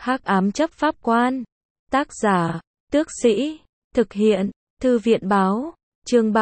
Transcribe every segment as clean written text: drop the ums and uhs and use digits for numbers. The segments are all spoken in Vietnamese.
Hắc ám chấp pháp quan. Tác giả, Tước Sĩ. Thực hiện, Thư viện báo. Chương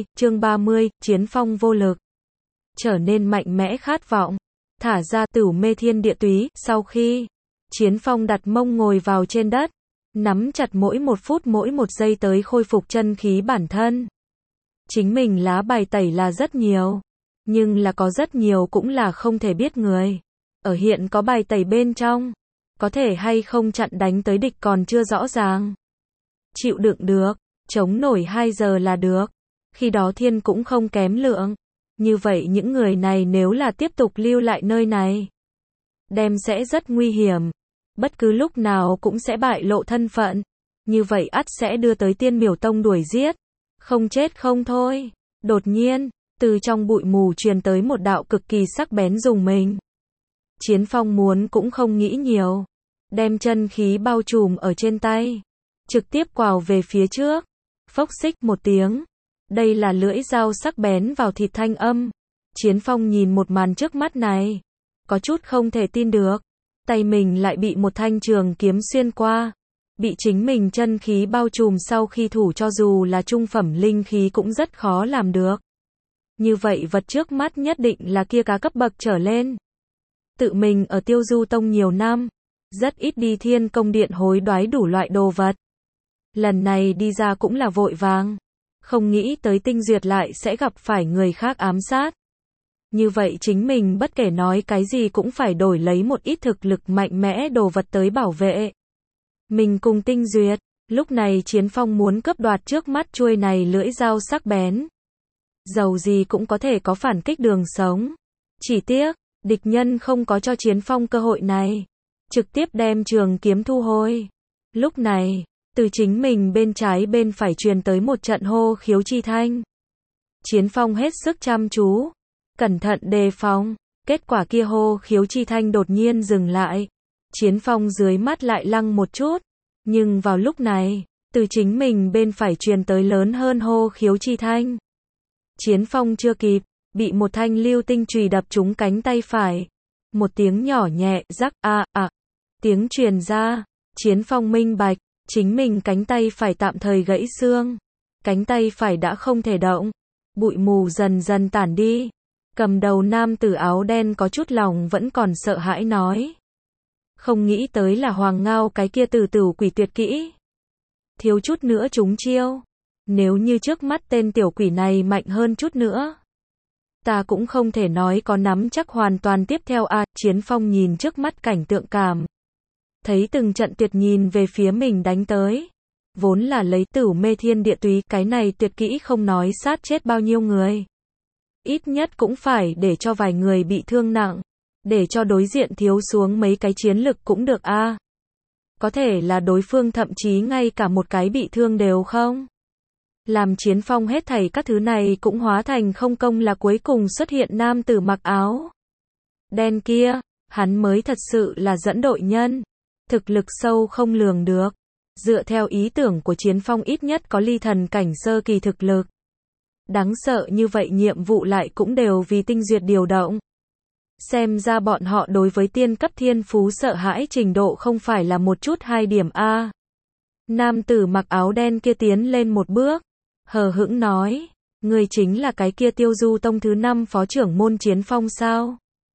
30, Chiến phong vô lực. Trở nên mạnh mẽ khát vọng. Thả ra Tửu Mê Thiên Địa Túy. Sau khi Chiến phong đặt mông ngồi vào trên đất, nắm chặt mỗi một phút mỗi một giây tới khôi phục chân khí bản thân. Chính mình lá bài tẩy là rất nhiều, nhưng là có rất nhiều cũng là không thể biết người. Ở hiện có bài tẩy bên trong, có thể hay không chặn đánh tới địch còn chưa rõ ràng. Chịu đựng được, chống nổi 2 giờ là được. Khi đó thiên cũng không kém lượng. Như vậy những người này nếu là tiếp tục lưu lại nơi này, đem sẽ rất nguy hiểm. Bất cứ lúc nào cũng sẽ bại lộ thân phận. Như vậy ắt sẽ đưa tới Tiên Miểu Tông đuổi giết. Không chết không thôi. Đột nhiên, từ trong bụi mù truyền tới một đạo cực kỳ sắc bén rùng mình. Chiến phong muốn cũng không nghĩ nhiều. Đem chân khí bao trùm ở trên tay. Trực tiếp quào về phía trước. Phốc xích một tiếng. Đây là lưỡi dao sắc bén vào thịt thanh âm. Chiến phong nhìn một màn trước mắt này. Có chút không thể tin được. Tay mình lại bị một thanh trường kiếm xuyên qua. Bị chính mình chân khí bao trùm sau khi thủ cho dù là trung phẩm linh khí cũng rất khó làm được. Như vậy vật trước mắt nhất định là kia cá cấp bậc trở lên. Tự mình ở Tiêu Du Tông nhiều năm. Rất ít đi Thiên Công Điện hối đoái đủ loại đồ vật. Lần này đi ra cũng là vội vàng. Không nghĩ tới Tinh Duyệt lại sẽ gặp phải người khác ám sát. Như vậy chính mình bất kể nói cái gì cũng phải đổi lấy một ít thực lực mạnh mẽ đồ vật tới bảo vệ. Mình cùng Tinh Duyệt, lúc này Chiến phong muốn cướp đoạt trước mắt chuôi này lưỡi dao sắc bén. Dầu gì cũng có thể có phản kích đường sống. Chỉ tiếc, địch nhân không có cho Chiến phong cơ hội này. Trực tiếp đem trường kiếm thu hồi. Lúc này, từ chính mình bên trái bên phải truyền tới một trận hô khiếu chi thanh. Chiến phong hết sức chăm chú. Cẩn thận đề phòng. Kết quả kia hô khiếu chi thanh đột nhiên dừng lại. Chiến phong dưới mắt lại lăng một chút. Nhưng vào lúc này, từ chính mình bên phải truyền tới lớn hơn hô khiếu chi thanh. Chiến phong chưa kịp, bị một thanh lưu tinh chùy đập trúng cánh tay phải. Một tiếng nhỏ nhẹ, rắc tiếng truyền ra. Chiến phong minh bạch, chính mình cánh tay phải tạm thời gãy xương. Cánh tay phải đã không thể động. Bụi mù dần dần tản đi. Cầm đầu nam tử áo đen có chút lòng vẫn còn sợ hãi nói. Không nghĩ tới là Hoàng Ngao cái kia tử quỷ tuyệt kỹ. Thiếu chút nữa trúng chiêu. Nếu như trước mắt tên tiểu quỷ này mạnh hơn chút nữa, ta cũng không thể nói có nắm chắc hoàn toàn tiếp theo Chiến phong nhìn trước mắt cảnh tượng cảm. Thấy từng trận tuyệt nhìn về phía mình đánh tới. Vốn là lấy Tửu Mê Thiên Địa Túy, cái này tuyệt kỹ không nói sát chết bao nhiêu người. Ít nhất cũng phải để cho vài người bị thương nặng. Để cho đối diện thiếu xuống mấy cái chiến lực cũng được Có thể là đối phương thậm chí ngay cả một cái bị thương đều không. Làm Chiến phong hết thảy các thứ này cũng hóa thành không công là cuối cùng xuất hiện nam tử mặc áo đen kia. Hắn mới thật sự là dẫn đội nhân. Thực lực sâu không lường được. Dựa theo ý tưởng của Chiến phong ít nhất có ly thần cảnh sơ kỳ thực lực. Đáng sợ như vậy nhiệm vụ lại cũng đều vì Tinh Duyệt điều động. Xem ra bọn họ đối với tiên cấp thiên phú sợ hãi trình độ không phải là một chút 2 điểm Nam tử mặc áo đen kia tiến lên một bước. Hờ hững nói. Người chính là cái kia Tiêu Du Tông thứ 5 phó trưởng môn Chiến phong sao?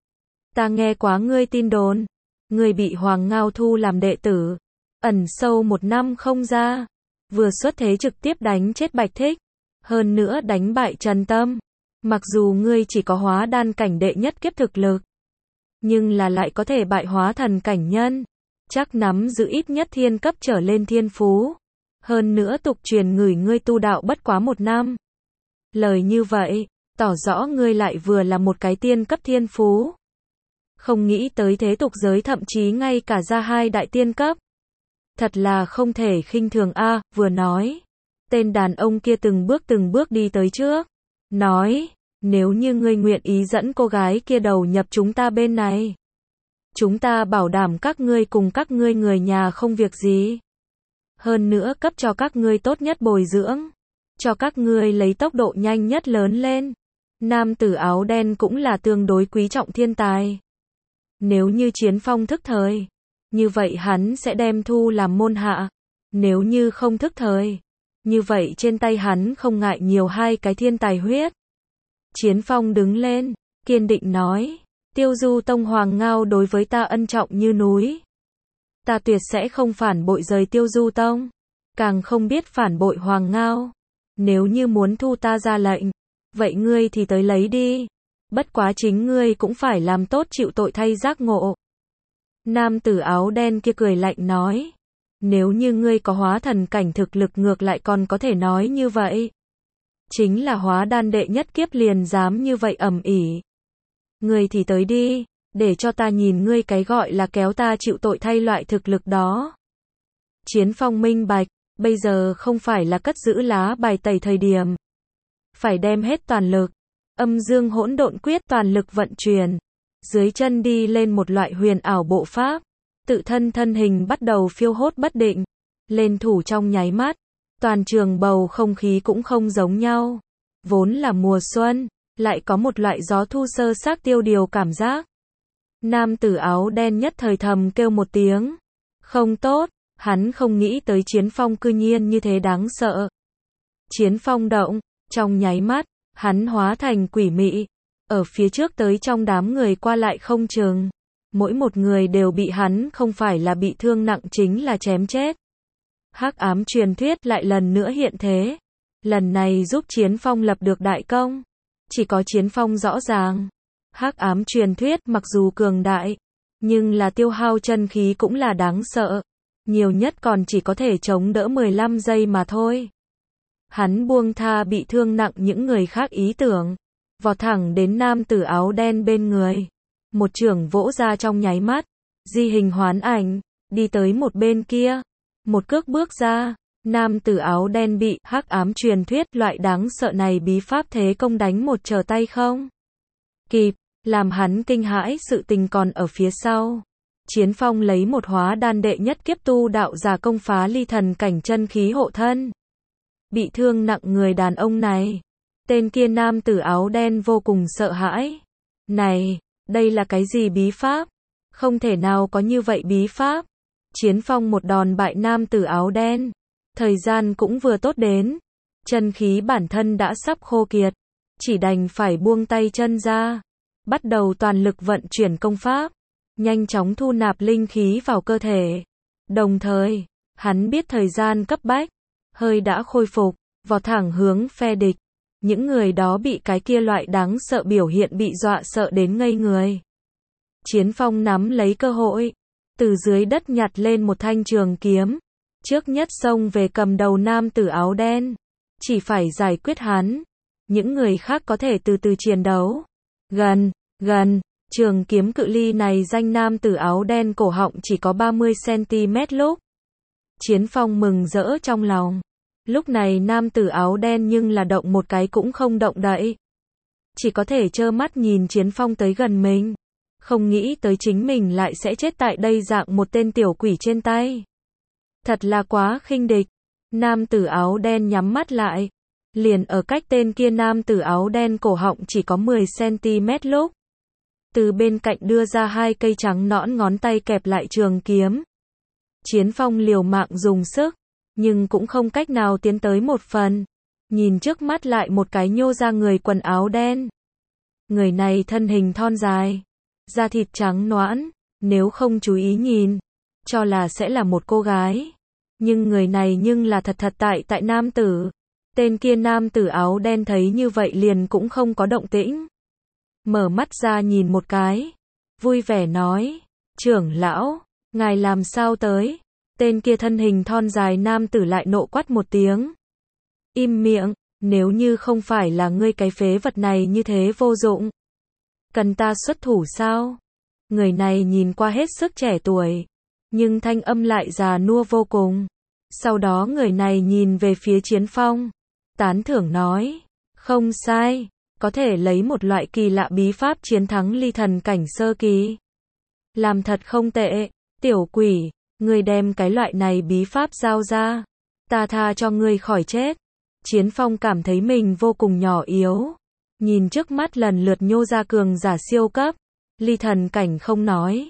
Ta nghe quá ngươi tin đồn. Ngươi bị Hoàng Ngao thu làm đệ tử. Ẩn sâu 1 năm không ra. Vừa xuất thế trực tiếp đánh chết Bạch Thích. Hơn nữa đánh bại Trần Tâm. Mặc dù ngươi chỉ có hóa đan cảnh đệ nhất kiếp thực lực, nhưng là lại có thể bại hóa thần cảnh nhân. Chắc nắm giữ ít nhất thiên cấp trở lên thiên phú. Hơn nữa tục truyền ngửi ngươi tu đạo bất quá 1 năm. Lời như vậy, tỏ rõ ngươi lại vừa là một cái tiên cấp thiên phú. Không nghĩ tới thế tục giới thậm chí ngay cả ra 2 đại tiên cấp. Thật là không thể khinh thường vừa nói. Tên đàn ông kia từng bước đi tới trước. Nói, nếu như ngươi nguyện ý dẫn cô gái kia đầu nhập chúng ta bên này, chúng ta bảo đảm các ngươi cùng các ngươi người nhà không việc gì. Hơn nữa cấp cho các ngươi tốt nhất bồi dưỡng. Cho các ngươi lấy tốc độ nhanh nhất lớn lên. Nam tử áo đen cũng là tương đối quý trọng thiên tài. Nếu như Chiến phong thức thời, như vậy hắn sẽ đem thu làm môn hạ. Nếu như không thức thời, như vậy trên tay hắn không ngại nhiều 2 cái thiên tài huyết. Chiến Phong đứng lên, kiên định nói, Tiêu Du Tông Hoàng Ngao đối với ta ân trọng như núi. Ta tuyệt sẽ không phản bội rời Tiêu Du Tông, càng không biết phản bội Hoàng Ngao. Nếu như muốn thu ta ra lệnh, vậy ngươi thì tới lấy đi. Bất quá chính ngươi cũng phải làm tốt chịu tội thay giác ngộ. Nam tử áo đen kia cười lạnh nói, nếu như ngươi có hóa thần cảnh thực lực ngược lại còn có thể nói như vậy. Chính là hóa đan đệ nhất kiếp liền dám như vậy ầm ĩ. Ngươi thì tới đi, để cho ta nhìn ngươi cái gọi là kéo ta chịu tội thay loại thực lực đó. Chiến Phong minh bạch, bây giờ không phải là cất giữ lá bài tẩy thời điểm. Phải đem hết toàn lực, âm dương hỗn độn quyết toàn lực vận chuyển. Dưới chân đi lên một loại huyền ảo bộ pháp, tự thân thân hình bắt đầu phiêu hốt bất định, lên thủ trong nháy mắt, toàn trường bầu không khí cũng không giống nhau. Vốn là mùa xuân, lại có một loại gió thu sơ xác tiêu điều cảm giác. Nam tử áo đen nhất thời thầm kêu một tiếng, không tốt, hắn không nghĩ tới Chiến Phong cư nhiên như thế đáng sợ. Chiến Phong động, trong nháy mắt, hắn hóa thành quỷ mị, ở phía trước tới trong đám người qua lại không chừng. Mỗi một người đều bị hắn không phải là bị thương nặng chính là chém chết. Hắc ám truyền thuyết lại lần nữa hiện thế. Lần này giúp Chiến Phong lập được đại công. Chỉ có Chiến Phong rõ ràng. Hắc ám truyền thuyết mặc dù cường đại, nhưng là tiêu hao chân khí cũng là đáng sợ. Nhiều nhất còn chỉ có thể chống đỡ 15 giây mà thôi. Hắn buông tha bị thương nặng những người khác ý tưởng, vọt thẳng đến nam tử áo đen bên người. Một chưởng vỗ ra trong nháy mắt, di hình hoán ảnh, đi tới một bên kia. Một cước bước ra, nam tử áo đen bị hắc ám truyền thuyết loại đáng sợ này bí pháp thế công đánh một trở tay không kịp, làm hắn kinh hãi sự tình còn ở phía sau. Chiến Phong lấy một hóa đan đệ nhất kiếp tu đạo giả công phá ly thần cảnh chân khí hộ thân. Bị thương nặng người đàn ông này, tên kia nam tử áo đen vô cùng sợ hãi. Này, đây là cái gì bí pháp? Không thể nào có như vậy bí pháp. Chiến Phong một đòn bại nam tử áo đen. Thời gian cũng vừa tốt đến. Chân khí bản thân đã sắp khô kiệt. Chỉ đành phải buông tay chân ra. Bắt đầu toàn lực vận chuyển công pháp. Nhanh chóng thu nạp linh khí vào cơ thể. Đồng thời, hắn biết thời gian cấp bách. Hơi đã khôi phục, vọt thẳng hướng phe địch. Những người đó bị cái kia loại đáng sợ biểu hiện bị dọa sợ đến ngây người. Chiến Phong nắm lấy cơ hội, từ dưới đất nhặt lên một thanh trường kiếm, trước nhất xông về cầm đầu nam tử áo đen. Chỉ phải giải quyết hắn, những người khác có thể từ từ chiến đấu. Gần, trường kiếm cự ly này danh nam tử áo đen cổ họng chỉ có 30 cm lúc. Chiến Phong mừng rỡ trong lòng. Lúc này nam tử áo đen nhưng là động một cái cũng không động đậy. Chỉ có thể trơ mắt nhìn Chiến Phong tới gần mình. Không nghĩ tới chính mình lại sẽ chết tại đây dạng một tên tiểu quỷ trên tay. Thật là quá khinh địch. Nam tử áo đen nhắm mắt lại. Liền ở cách tên kia nam tử áo đen cổ họng chỉ có 10 cm lúc. Từ bên cạnh đưa ra 2 cây trắng nõn ngón tay kẹp lại trường kiếm. Chiến Phong liều mạng dùng sức, nhưng cũng không cách nào tiến tới một phần. Nhìn trước mắt lại một cái nhô ra người quần áo đen. Người này thân hình thon dài, da thịt trắng nõn, nếu không chú ý nhìn, cho là sẽ là một cô gái. Nhưng người này nhưng là thật tại nam tử. Tên kia nam tử áo đen thấy như vậy liền cũng không có động tĩnh. Mở mắt ra nhìn một cái, vui vẻ nói, trưởng lão, ngài làm sao tới? Tên kia thân hình thon dài nam tử lại nộ quát một tiếng. Im miệng, nếu như không phải là ngươi cái phế vật này như thế vô dụng. Cần ta xuất thủ sao? Người này nhìn qua hết sức trẻ tuổi, nhưng thanh âm lại già nua vô cùng. Sau đó người này nhìn về phía Chiến Phong, tán thưởng nói, không sai, có thể lấy một loại kỳ lạ bí pháp chiến thắng ly thần cảnh sơ kỳ. Làm thật không tệ, tiểu quỷ. Ngươi đem cái loại này bí pháp giao ra, ta tha cho ngươi khỏi chết. Chiến Phong cảm thấy mình vô cùng nhỏ yếu. Nhìn trước mắt lần lượt nhô ra cường giả siêu cấp, ly thần cảnh không nói.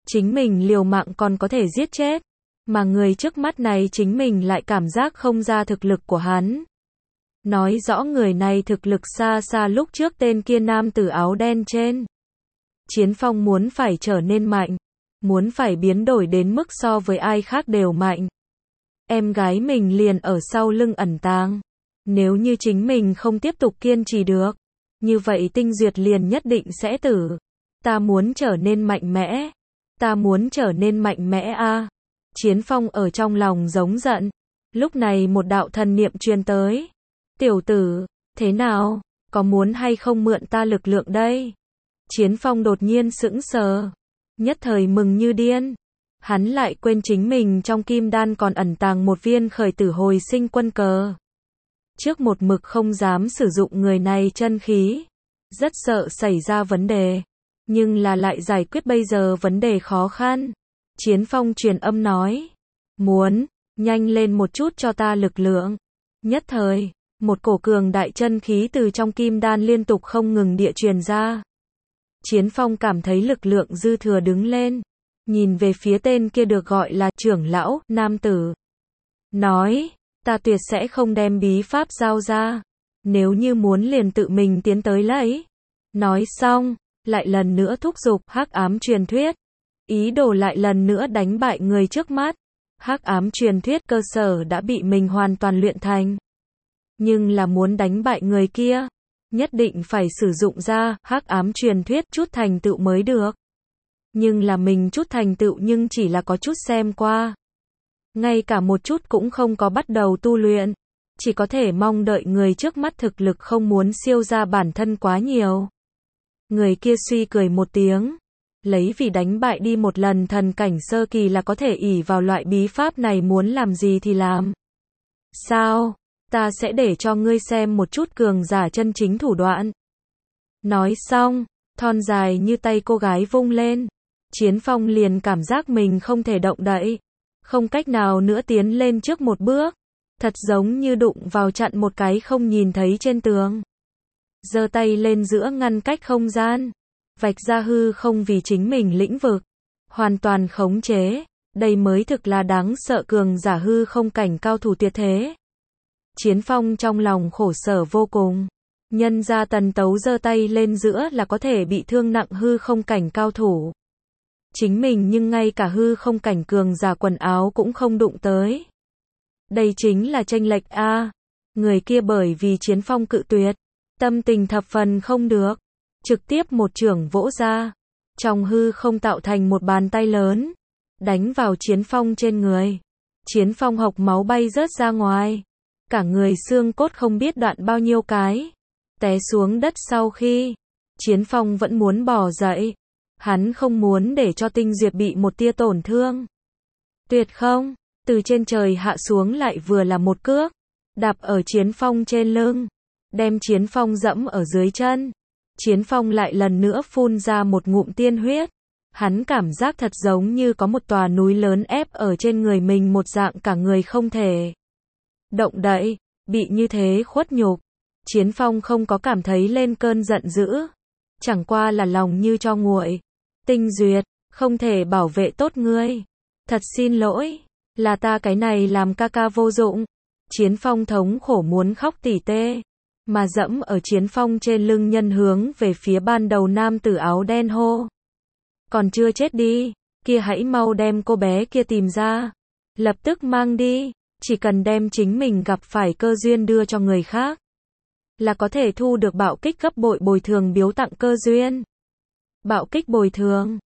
Chính mình liều mạng còn có thể giết chết. Mà người trước mắt này chính mình lại cảm giác không ra thực lực của hắn. Nói rõ người này thực lực xa xa lúc trước tên kia nam tử áo đen trên. Chiến Phong muốn phải trở nên mạnh. Muốn phải biến đổi đến mức so với ai khác đều mạnh. Em gái mình liền ở sau lưng ẩn tàng. Nếu như chính mình không tiếp tục kiên trì được, như vậy Tinh Duyệt liền nhất định sẽ tử. Ta muốn trở nên mạnh mẽ. Ta muốn trở nên mạnh mẽ a. Chiến Phong ở trong lòng giống giận. Lúc này một đạo thần niệm truyền tới. Tiểu tử, thế nào? Có muốn hay không mượn ta lực lượng đây? Chiến Phong đột nhiên sững sờ. Nhất thời mừng như điên. Hắn lại quên chính mình trong kim đan còn ẩn tàng một viên khởi tử hồi sinh quân cờ. Trước một mực không dám sử dụng người này chân khí. Rất sợ xảy ra vấn đề. Nhưng là lại giải quyết bây giờ vấn đề khó khăn. Chiến Phong truyền âm nói. Muốn, nhanh lên một chút cho ta lực lượng. Nhất thời, một cổ cường đại chân khí từ trong kim đan liên tục không ngừng địa truyền ra. Chiến Phong cảm thấy lực lượng dư thừa đứng lên. Nhìn về phía tên kia được gọi là trưởng lão, nam tử. Nói, ta tuyệt sẽ không đem bí pháp giao ra. Nếu như muốn liền tự mình tiến tới lấy. Nói xong, lại lần nữa thúc giục hắc ám truyền thuyết. Ý đồ lại lần nữa đánh bại người trước mắt. Hắc ám truyền thuyết cơ sở đã bị mình hoàn toàn luyện thành. Nhưng là muốn đánh bại người kia, nhất định phải sử dụng ra hắc ám truyền thuyết chút thành tựu mới được. Nhưng là mình chút thành tựu nhưng chỉ là có chút xem qua. Ngay cả một chút cũng không có bắt đầu tu luyện. Chỉ có thể mong đợi người trước mắt thực lực không muốn siêu ra bản thân quá nhiều. Người kia suy cười một tiếng. Lấy vì đánh bại đi một lần thần cảnh sơ kỳ là có thể ỷ vào loại bí pháp này muốn làm gì thì làm. Sao? Ta sẽ để cho ngươi xem một chút cường giả chân chính thủ đoạn. Nói xong, thon dài như tay cô gái vung lên. Chiến Phong liền cảm giác mình không thể động đậy. Không cách nào nữa tiến lên trước một bước. Thật giống như đụng vào chặn một cái không nhìn thấy trên tường. Giơ tay lên giữa ngăn cách không gian. Vạch ra hư không vì chính mình lĩnh vực. Hoàn toàn khống chế. Đây mới thực là đáng sợ cường giả hư không cảnh cao thủ tuyệt thế. Chiến Phong trong lòng khổ sở vô cùng. Nhân ra Tần Tấu giơ tay lên giữa là có thể bị thương nặng hư không cảnh cao thủ. Chính mình nhưng ngay cả hư không cảnh cường giả quần áo cũng không đụng tới. Đây chính là chênh lệch a. Người kia bởi vì Chiến Phong cự tuyệt, tâm tình thập phần không được, trực tiếp một chưởng vỗ ra, trong hư không tạo thành một bàn tay lớn, đánh vào Chiến Phong trên người. Chiến Phong hộc máu bay rớt ra ngoài, cả người xương cốt không biết đoạn bao nhiêu cái, té xuống đất. Sau khi Chiến Phong vẫn muốn bò dậy, hắn không muốn để cho Tinh Duyệt bị một tia tổn thương. Tuyệt không, từ trên trời hạ xuống lại vừa là một cước, đạp ở Chiến Phong trên lưng, đem Chiến Phong dẫm ở dưới chân. Chiến Phong lại lần nữa phun ra một ngụm tiên huyết. Hắn cảm giác thật giống như có một tòa núi lớn ép ở trên người mình một dạng, cả người không thể động đậy, bị như thế khuất nhục. Chiến Phong không có cảm thấy lên cơn giận dữ, chẳng qua là lòng như cho nguội. Tinh Duyệt, không thể bảo vệ tốt ngươi. Thật xin lỗi, là ta cái này làm ca ca vô dụng. Chiến Phong thống khổ muốn khóc tỉ tê, mà dẫm ở Chiến Phong trên lưng nhân hướng về phía ban đầu nam tử áo đen hô. Còn chưa chết đi, kia hãy mau đem cô bé kia tìm ra. Lập tức mang đi, chỉ cần đem chính mình gặp phải cơ duyên đưa cho người khác, là có thể thu được bạo kích gấp bội bồi thường biếu tặng cơ duyên. Bạo kích bồi thường,